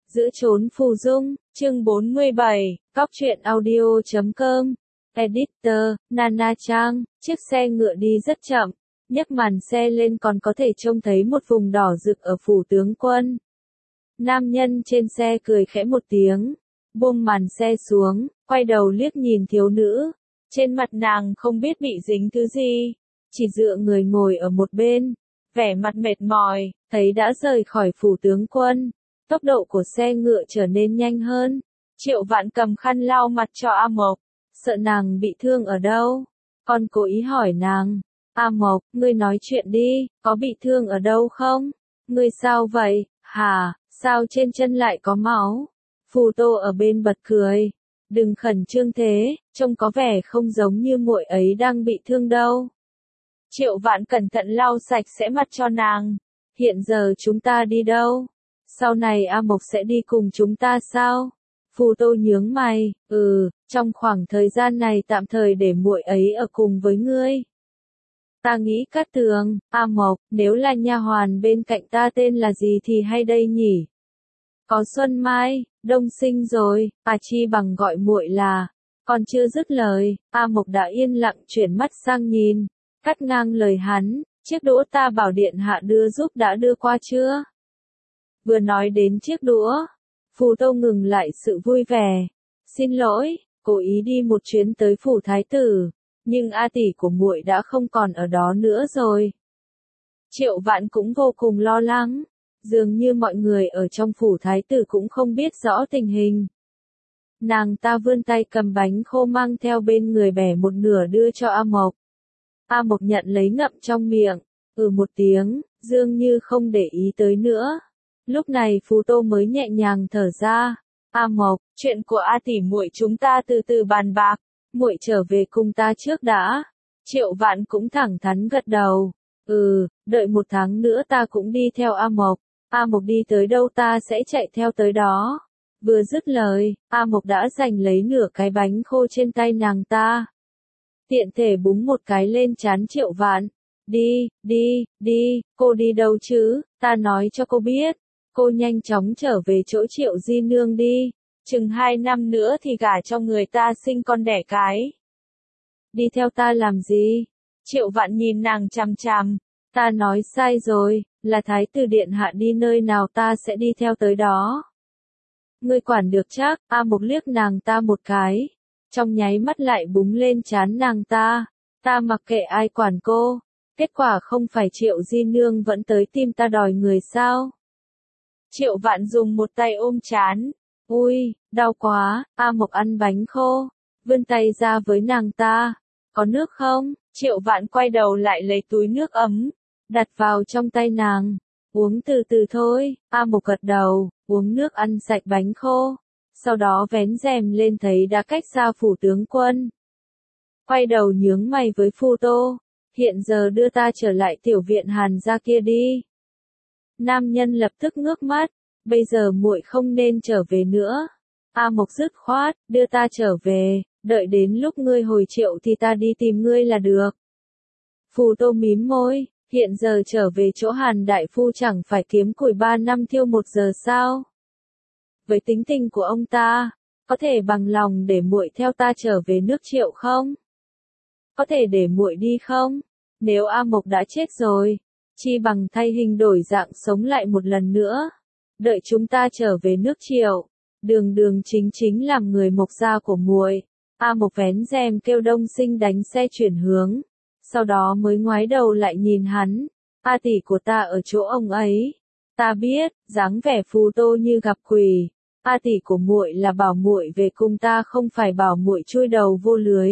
Giữa chốn phù dung, chương 47, Cóc truyện audio.com, Editor, Nana Trang, chiếc xe ngựa đi rất chậm, nhấc màn xe lên còn có thể trông thấy một vùng đỏ rực ở phủ tướng quân. Nam nhân trên xe cười khẽ một tiếng, buông màn xe xuống, quay đầu liếc nhìn thiếu nữ, trên mặt nàng không biết bị dính thứ gì, chỉ dựa người ngồi ở một bên, vẻ mặt mệt mỏi, thấy đã rời khỏi phủ tướng quân. Tốc độ của xe ngựa trở nên nhanh hơn. Triệu Vạn cầm khăn lau mặt cho A Mộc, sợ nàng bị thương ở đâu. Con cố ý hỏi nàng, A Mộc, ngươi nói chuyện đi, có bị thương ở đâu không? Ngươi sao vậy, hả, sao trên chân lại có máu? Phù Tô ở bên bật cười, đừng khẩn trương thế, trông có vẻ không giống như muội ấy đang bị thương đâu. Triệu Vạn cẩn thận lau sạch sẽ mặt cho nàng, hiện giờ chúng ta đi đâu? Sau này A Mộc sẽ đi cùng chúng ta sao? Phù Tô nhướng mày, trong khoảng thời gian này tạm thời để muội ấy ở cùng với ngươi. Ta nghĩ Cát Tường, A Mộc, nếu là nha hoàn bên cạnh ta tên là gì thì hay đây nhỉ? Có Xuân Mai, Đông Sinh rồi, chi bằng gọi muội là. Còn chưa dứt lời, A Mộc đã yên lặng chuyển mắt sang nhìn, cắt ngang lời hắn, chiếc đũa ta bảo điện hạ đưa giúp đã đưa qua chưa? Vừa nói đến chiếc đũa, Phù Tô ngừng lại sự vui vẻ. Xin lỗi, cố ý đi một chuyến tới phủ thái tử, nhưng A tỷ của muội đã không còn ở đó nữa rồi. Triệu Vạn cũng vô cùng lo lắng, dường như mọi người ở trong phủ thái tử cũng không biết rõ tình hình. Nàng ta vươn tay cầm bánh khô mang theo bên người bẻ một nửa đưa cho A Mộc. A Mộc nhận lấy ngậm trong miệng, một tiếng, dường như không để ý tới nữa. Lúc này Phù Tô mới nhẹ nhàng thở ra. A Mộc, chuyện của A tỷ muội chúng ta từ từ bàn bạc, muội trở về cùng ta trước đã. Triệu Vạn cũng thẳng thắn gật đầu. Đợi 1 tháng nữa ta cũng đi theo A Mộc. A Mộc đi tới đâu ta sẽ chạy theo tới đó. Vừa dứt lời, A Mộc đã giành lấy nửa cái bánh khô trên tay nàng ta. Tiện thể búng một cái lên trán Triệu Vạn. Đi, cô đi đâu chứ, ta nói cho cô biết. Cô nhanh chóng trở về chỗ Triệu Di Nương đi, chừng 2 năm nữa thì gả cho người ta sinh con đẻ cái. Đi theo ta làm gì? Triệu Vạn nhìn nàng chằm chằm, ta nói sai rồi, là thái tử điện hạ đi nơi nào ta sẽ đi theo tới đó. Ngươi quản được chắc? A Mộc liếc nàng ta một cái, trong nháy mắt lại búng lên trán nàng ta, ta mặc kệ ai quản cô, kết quả không phải Triệu Di Nương vẫn tới tìm ta đòi người sao? Triệu Vạn dùng một tay ôm trán. Ui, đau quá. A Mộc ăn bánh khô, vươn tay ra với nàng ta. Có nước không? Triệu Vạn quay đầu lại lấy túi nước ấm, đặt vào trong tay nàng. Uống từ từ thôi. A Mộc gật đầu, uống nước ăn sạch bánh khô. Sau đó vén rèm lên thấy đã cách xa phủ tướng quân. Quay đầu nhướng mày với Phù Tô. Hiện giờ đưa ta trở lại tiểu viện Hàn gia kia đi. Nam nhân lập tức ngước mắt, bây giờ muội không nên trở về nữa. A Mộc dứt khoát, đưa ta trở về, đợi đến lúc ngươi hồi Triệu thì ta đi tìm ngươi là được. Phù Tô mím môi, hiện giờ trở về chỗ Hàn đại phu chẳng phải kiếm củi 3 năm thiêu 1 giờ sao? Với tính tình của ông ta, có thể bằng lòng để muội theo ta trở về nước Triệu không? Có thể để muội đi không? Nếu A Mộc đã chết rồi, chi bằng thay hình đổi dạng sống lại một lần nữa. Đợi chúng ta trở về nước Triệu, đường chính làm người Mộc gia của muội. A Mộc vén rèm kêu Đông Sinh đánh xe chuyển hướng, sau đó mới ngoái đầu lại nhìn hắn. A tỷ của ta ở chỗ ông ấy. Ta biết, dáng vẻ Phù Tô như gặp quỷ. A tỷ của muội là bảo muội về cùng ta không phải bảo muội chui đầu vô lưới.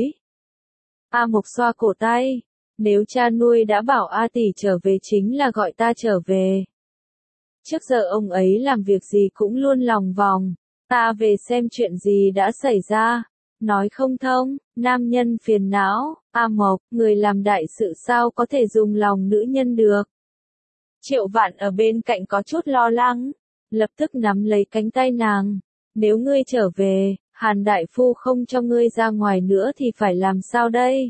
A Mộc xoa cổ tay. Nếu cha nuôi đã bảo A tỷ trở về chính là gọi ta trở về. Trước giờ ông ấy làm việc gì cũng luôn lòng vòng, ta về xem chuyện gì đã xảy ra. Nói không thông, nam nhân phiền não. A Mộc, người làm đại sự sao có thể dùng lòng nữ nhân được? Triệu Vạn ở bên cạnh có chút lo lắng, lập tức nắm lấy cánh tay nàng. Nếu ngươi trở về, Hàn đại phu không cho ngươi ra ngoài nữa thì phải làm sao đây?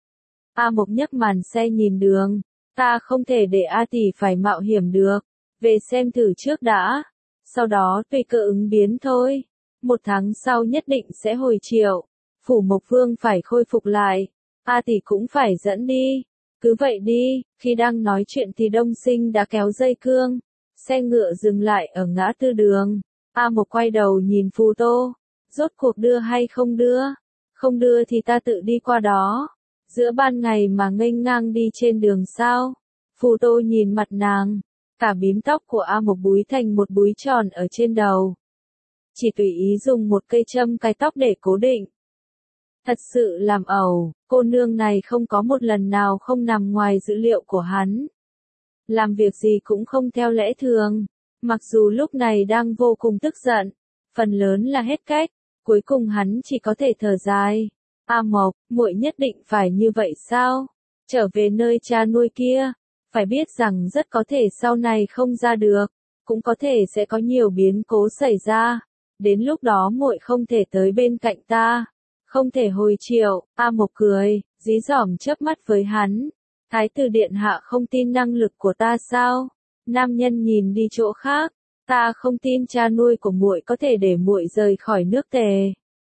A Mộc nhấc màn xe nhìn đường, ta không thể để A tỷ phải mạo hiểm được, về xem thử trước đã. sau đó tùy cơ ứng biến thôi. 1 tháng sau nhất định sẽ hồi triệu. Phủ Mộc Vương phải khôi phục lại. A tỷ cũng phải dẫn đi. Cứ vậy đi, khi đang nói chuyện thì Đông Sinh đã kéo dây cương. Xe ngựa dừng lại ở ngã tư đường. A Mộc quay đầu nhìn Phù Tô. Rốt cuộc đưa hay không đưa? Không đưa thì ta tự đi qua đó. Giữa ban ngày mà nghênh ngang đi trên đường sao? Phù Tô nhìn mặt nàng. Cả bím tóc của A Mộc búi thành một búi tròn ở trên đầu. Chỉ tùy ý dùng một cây châm cài tóc để cố định. Thật sự làm ẩu, cô nương này không có một lần nào không nằm ngoài dữ liệu của hắn. Làm việc gì cũng không theo lẽ thường. Mặc dù lúc này đang vô cùng tức giận, phần lớn là hết cách, cuối cùng hắn chỉ có thể thở dài. A Mộc, muội nhất định phải như vậy sao? Trở về nơi cha nuôi kia, phải biết rằng rất có thể sau này không ra được, cũng có thể sẽ có nhiều biến cố xảy ra. Đến lúc đó muội không thể tới bên cạnh ta, không thể hồi triệu. A Mộc cười, dí dỏm chớp mắt với hắn. Thái tử điện hạ không tin năng lực của ta sao? Nam nhân nhìn đi chỗ khác. Ta không tin cha nuôi của muội có thể để muội rời khỏi nước Tề.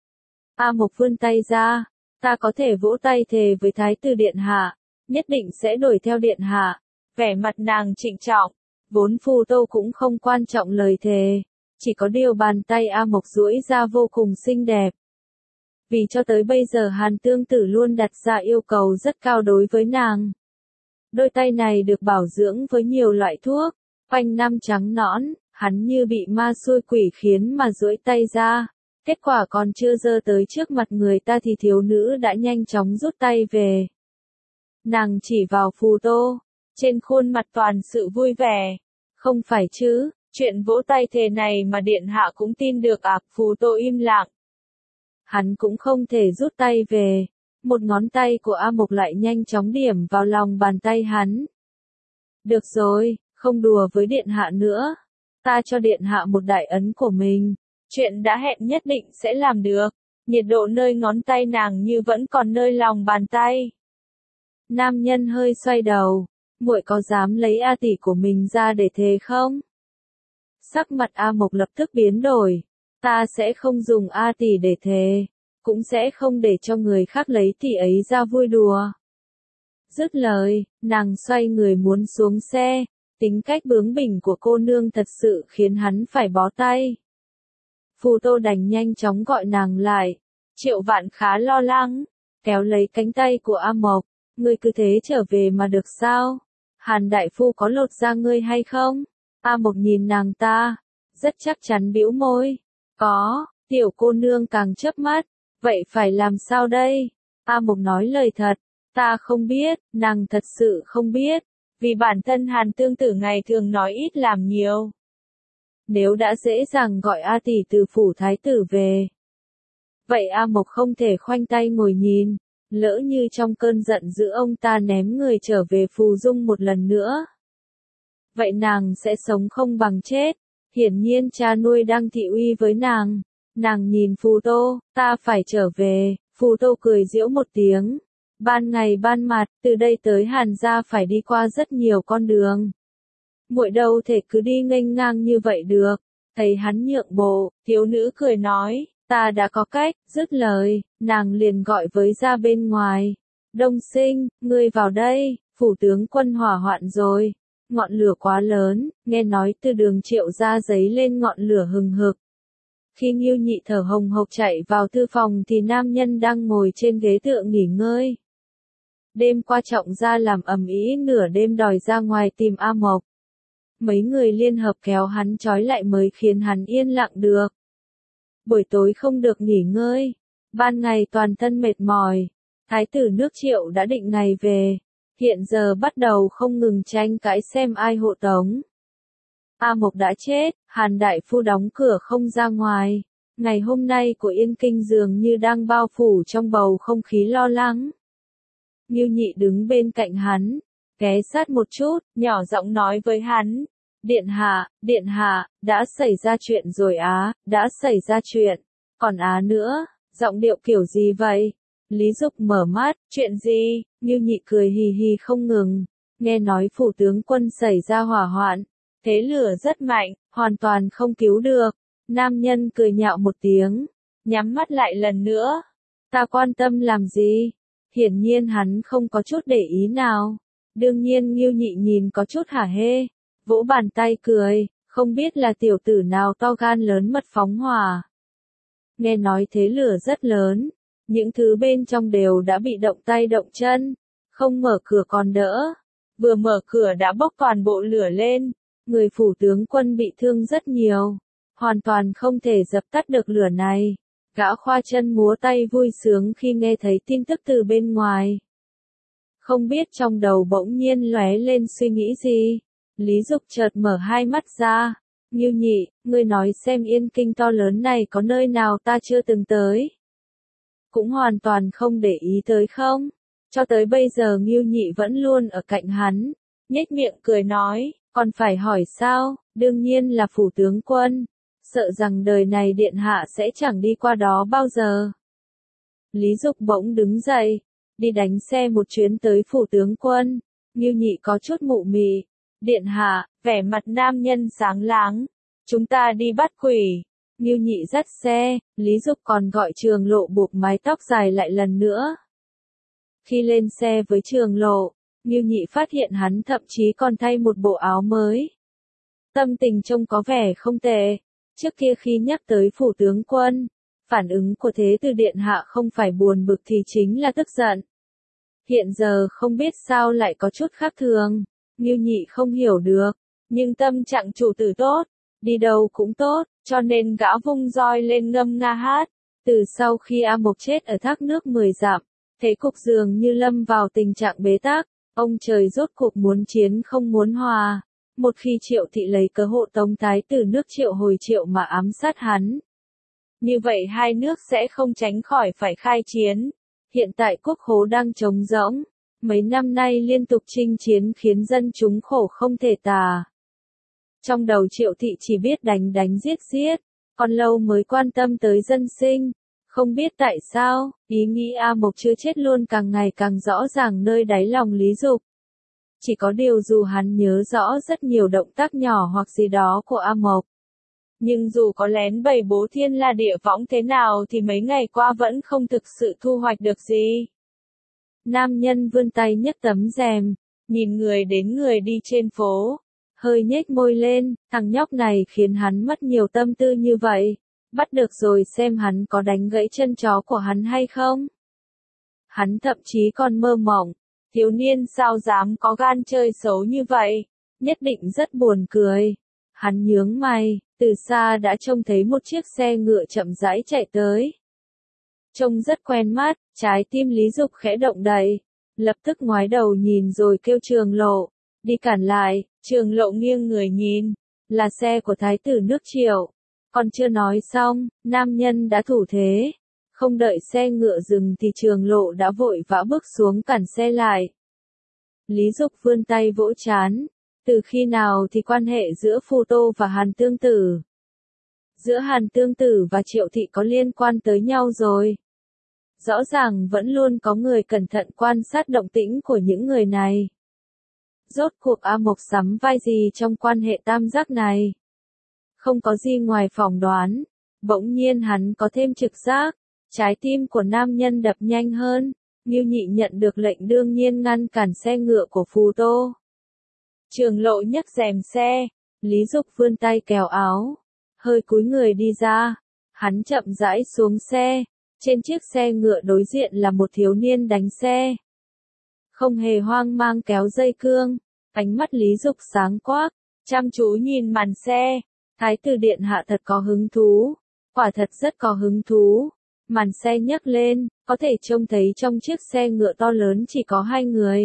A Mộc vươn tay ra. Ta có thể vỗ tay thề với Thái tử điện hạ, nhất định sẽ đuổi theo điện hạ. Vẻ mặt nàng trịnh trọng. Vốn Phù Tô cũng không quan trọng lời thề. Chỉ có điều bàn tay A Mộc duỗi ra vô cùng xinh đẹp. Vì cho tới bây giờ Hàn Tương Tử luôn đặt ra yêu cầu rất cao đối với nàng. Đôi tay này được bảo dưỡng với nhiều loại thuốc, quanh năm trắng nõn, hắn như bị ma xui quỷ khiến mà duỗi tay ra. Kết quả còn chưa giơ tới trước mặt người ta thì thiếu nữ đã nhanh chóng rút tay về. Nàng chỉ vào Phù Tô, trên khuôn mặt toàn sự vui vẻ. Không phải chứ, chuyện vỗ tay thề này mà điện hạ cũng tin được à? Phù Tô im lặng. Hắn cũng không thể rút tay về. Một ngón tay của A Mộc lại nhanh chóng điểm vào lòng bàn tay hắn. Được rồi, không đùa với điện hạ nữa. Ta cho điện hạ một đại ấn của mình. Chuyện đã hẹn nhất định sẽ làm được. Nhiệt độ nơi ngón tay nàng như vẫn còn nơi lòng bàn tay. Nam nhân hơi xoay đầu. Muội có dám lấy A tỷ của mình ra để thề không? Sắc mặt A Mộc lập tức biến đổi. Ta sẽ không dùng A tỷ để thề. Cũng sẽ không để cho người khác lấy tỷ ấy ra vui đùa. Dứt lời, nàng xoay người muốn xuống xe. Tính cách bướng bỉnh của cô nương thật sự khiến hắn phải bó tay. Phù Tô đành nhanh chóng gọi nàng lại. Triệu Vạn khá lo lắng, kéo lấy cánh tay của A Mộc. Ngươi cứ thế trở về mà được sao? Hàn đại phu có lột da ngươi hay không? A Mộc nhìn nàng ta, rất chắc chắn bĩu môi. Có. Tiểu cô nương càng chớp mắt. Vậy phải làm sao đây? A Mộc nói lời thật. Ta không biết, nàng thật sự không biết. Vì bản thân Hàn Tương Tử ngày thường nói ít làm nhiều. Nếu đã dễ dàng gọi A tỷ từ phủ thái tử về. Vậy A Mộc không thể khoanh tay ngồi nhìn. Lỡ như trong cơn giận dữ ông ta ném người trở về Phù Dung một lần nữa. Vậy nàng sẽ sống không bằng chết. Hiển nhiên cha nuôi đang thị uy với nàng. Nàng nhìn Phù Tô, ta phải trở về. Phù Tô cười giễu một tiếng. Ban ngày ban mặt, từ đây tới Hàn gia phải đi qua rất nhiều con đường. Muội đâu thể cứ đi nghênh ngang như vậy được. Thấy hắn nhượng bộ, thiếu nữ cười nói, ta đã có cách. Dứt lời, nàng liền gọi với ra bên ngoài. Đông Sinh, ngươi vào đây, phủ tướng quân hỏa hoạn rồi. Ngọn lửa quá lớn, nghe nói từ đường Triệu ra giấy lên ngọn lửa hừng hực. Khi Ngưu Nhị thở hồng hộc chạy vào thư phòng thì nam nhân đang ngồi trên ghế tựa nghỉ ngơi. Đêm qua Trọng gia làm ầm ĩ nửa đêm đòi ra ngoài tìm A Mộc. Mấy người liên hợp kéo hắn trói lại mới khiến hắn yên lặng được. Buổi tối không được nghỉ ngơi, ban ngày toàn thân mệt mỏi. Thái tử nước Triệu đã định ngày về, hiện giờ bắt đầu không ngừng tranh cãi xem ai hộ tống. A Mộc đã chết, Hàn đại phu đóng cửa không ra ngoài. Ngày hôm nay của Yên Kinh dường như đang bao phủ trong bầu không khí lo lắng. Ngưu Nhị đứng bên cạnh hắn, ghé sát một chút, nhỏ giọng nói với hắn. Điện hạ, đã xảy ra chuyện rồi á, đã xảy ra chuyện. Còn á nữa, giọng điệu kiểu gì vậy? Lý Dục mở mắt, chuyện gì? Ngưu Nhị cười hì hì không ngừng. Nghe nói phủ tướng quân xảy ra hỏa hoạn. Thế lửa rất mạnh, hoàn toàn không cứu được. Nam nhân cười nhạo một tiếng, nhắm mắt lại lần nữa. Ta quan tâm làm gì? Hiển nhiên hắn không có chút để ý nào. Đương nhiên Ngưu Nhị nhìn có chút hả hê, vỗ bàn tay cười, không biết là tiểu tử nào to gan lớn mật phóng hỏa. Nghe nói thế lửa rất lớn, những thứ bên trong đều đã bị động tay động chân, không mở cửa còn đỡ. Vừa mở cửa đã bốc toàn bộ lửa lên, người phủ tướng quân bị thương rất nhiều, hoàn toàn không thể dập tắt được lửa này. Gã khoa chân múa tay vui sướng khi nghe thấy tin tức từ bên ngoài. Không biết trong đầu bỗng nhiên lóe lên suy nghĩ gì. Lý Dục chợt mở hai mắt ra. Ngưu Nhị, ngươi nói xem Yên Kinh to lớn này có nơi nào ta chưa từng tới. Cũng hoàn toàn không để ý tới không? Cho tới bây giờ Ngưu Nhị vẫn luôn ở cạnh hắn. Nhếch miệng cười nói, còn phải hỏi sao, đương nhiên là phủ tướng quân. Sợ rằng đời này điện hạ sẽ chẳng đi qua đó bao giờ. Lý Dục bỗng đứng dậy, đi đánh xe một chuyến tới phủ tướng quân. Ngưu Nhị có chút mụ mị. Điện hạ, vẻ mặt nam nhân sáng láng. Chúng ta đi bắt quỷ. Ngưu Nhị dắt xe, Lý Dục còn gọi Trường Lộ buộc mái tóc dài lại lần nữa. Khi lên xe với Trường Lộ, Ngưu Nhị phát hiện hắn thậm chí còn thay một bộ áo mới. Tâm tình trông có vẻ không tệ. Trước kia khi nhắc tới phủ tướng quân, phản ứng của Thế Tử điện hạ không phải buồn bực thì chính là tức giận. Hiện giờ không biết sao lại có chút khác thường. Ngưu Nhị không hiểu được, nhưng tâm trạng chủ tử tốt, đi đâu cũng tốt, cho nên gã vung roi lên ngâm nga hát. Từ sau khi A Mộc chết ở thác nước 10 dặm, thế cục dường như lâm vào tình trạng bế tắc, ông trời rốt cuộc muốn chiến không muốn hòa. Một khi Triệu Thị lấy cớ hộ tống thái tử nước Triệu hồi Triệu mà ám sát hắn, như vậy hai nước sẽ không tránh khỏi phải khai chiến. Hiện tại quốc khố đang trống rỗng, mấy năm nay liên tục chinh chiến khiến dân chúng khổ không thể tả. Trong đầu Triệu Thị chỉ biết đánh đánh giết giết, còn lâu mới quan tâm tới dân sinh. Không biết tại sao, ý nghĩ A Mộc chưa chết luôn càng ngày càng rõ ràng nơi đáy lòng Lý Dục. Chỉ có điều dù hắn nhớ rõ rất nhiều động tác nhỏ hoặc gì đó của A Mộc, nhưng dù có lén bày bố thiên la địa võng thế nào thì mấy ngày qua vẫn không thực sự thu hoạch được gì. Nam nhân vươn tay nhấc tấm rèm, nhìn người đến người đi trên phố, hơi nhếch môi lên, thằng nhóc này khiến hắn mất nhiều tâm tư như vậy. Bắt được rồi xem hắn có đánh gãy chân chó của hắn hay không. Hắn thậm chí còn mơ mộng, thiếu niên sao dám có gan chơi xấu như vậy, nhất định rất buồn cười. Hắn nhướng mày, từ xa đã trông thấy một chiếc xe ngựa chậm rãi chạy tới. Trông rất quen mắt, trái tim Lý Dục khẽ động đậy, lập tức ngoái đầu nhìn rồi kêu Trường Lộ, đi cản lại. Trường Lộ nghiêng người nhìn, là xe của thái tử nước Triệu. Còn chưa nói xong, nam nhân đã thủ thế. Không đợi xe ngựa dừng thì Trường Lộ đã vội vã bước xuống cản xe lại. Lý Dục vươn tay vỗ trán. Từ khi nào thì quan hệ giữa Phù Tô và Hàn Tương Tử? Giữa Hàn Tương Tử và Triệu Thị có liên quan tới nhau rồi. Rõ ràng vẫn luôn có người cẩn thận quan sát động tĩnh của những người này. Rốt cuộc A Mộc sắm vai gì trong quan hệ tam giác này? Không có gì ngoài phỏng đoán. Bỗng nhiên hắn có thêm trực giác. Trái tim của nam nhân đập nhanh hơn. Ngưu Nhị nhận được lệnh đương nhiên ngăn cản xe ngựa của Phù Tô. Trường Lộ nhấc rèm xe. Lý Dục vươn tay kéo áo, hơi cúi người đi ra. Hắn chậm rãi xuống xe. Trên chiếc xe ngựa đối diện là một thiếu niên đánh xe. Không hề hoang mang kéo dây cương. Ánh mắt Lý Dục sáng quắc, chăm chú nhìn màn xe. Thái tử điện hạ thật có hứng thú. Quả thật rất có hứng thú. Màn xe nhấc lên, có thể trông thấy trong chiếc xe ngựa to lớn chỉ có hai người.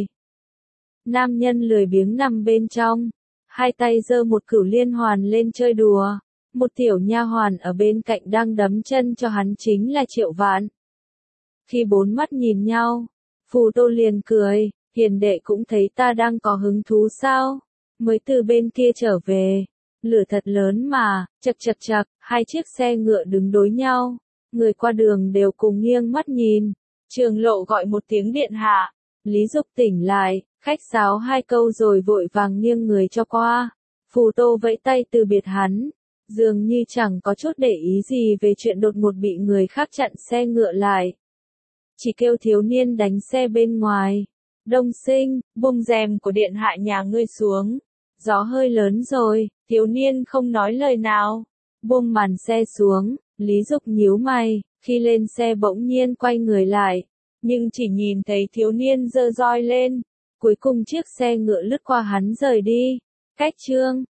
Nam nhân lười biếng nằm bên trong, hai tay giơ một cửu liên hoàn lên chơi đùa. Một tiểu nha hoàn ở bên cạnh đang đấm chân cho hắn chính là Triệu Vạn. Khi bốn mắt nhìn nhau, Phù Tô liền cười, hiền đệ cũng thấy ta đang có hứng thú sao? Mới từ bên kia trở về, lửa thật lớn mà, chật chật chật, hai chiếc xe ngựa đứng đối nhau, người qua đường đều cùng nghiêng mắt nhìn. Trường Lộ gọi một tiếng điện hạ, Lý Dục tỉnh lại, khách sáo hai câu rồi vội vàng nghiêng người cho qua. Phù Tô vẫy tay từ biệt hắn, dường như chẳng có chút để ý gì về chuyện đột ngột bị người khác chặn xe ngựa lại. Chỉ kêu thiếu niên đánh xe bên ngoài. Đông Sinh, buông rèm của điện hạ nhà ngươi xuống. Gió hơi lớn rồi, thiếu niên không nói lời nào. Buông màn xe xuống, Lý Dục nhíu mày, khi lên xe bỗng nhiên quay người lại. Nhưng chỉ nhìn thấy thiếu niên giơ roi lên. Cuối cùng chiếc xe ngựa lướt qua hắn rời đi. Cách chương